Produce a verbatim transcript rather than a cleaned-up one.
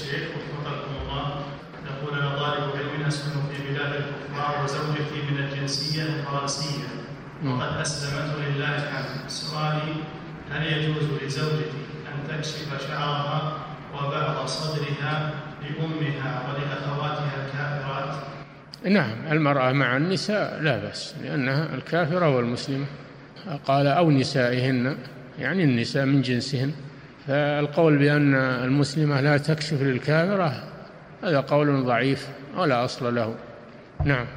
الشيخ وفقكم الله، يقول أنا طالب علم أسكن في بلاد الكفار وزوجتي من الجنسية الفرنسية وقد أسلمت لله الحمد. سؤالي: هل يجوز لزوجتي أن تكشف شعرها وبعض صدرها لأمها ولأخواتها الكافرات؟ نعم، المرأة مع النساء لا بأس، لأنها الكافرة والمسلمة. قال أو نسائهن، يعني النساء من جنسهن. فالقول بأن المسلمة لا تكشف للكافرة هذا قول ضعيف ولا أصل له. نعم.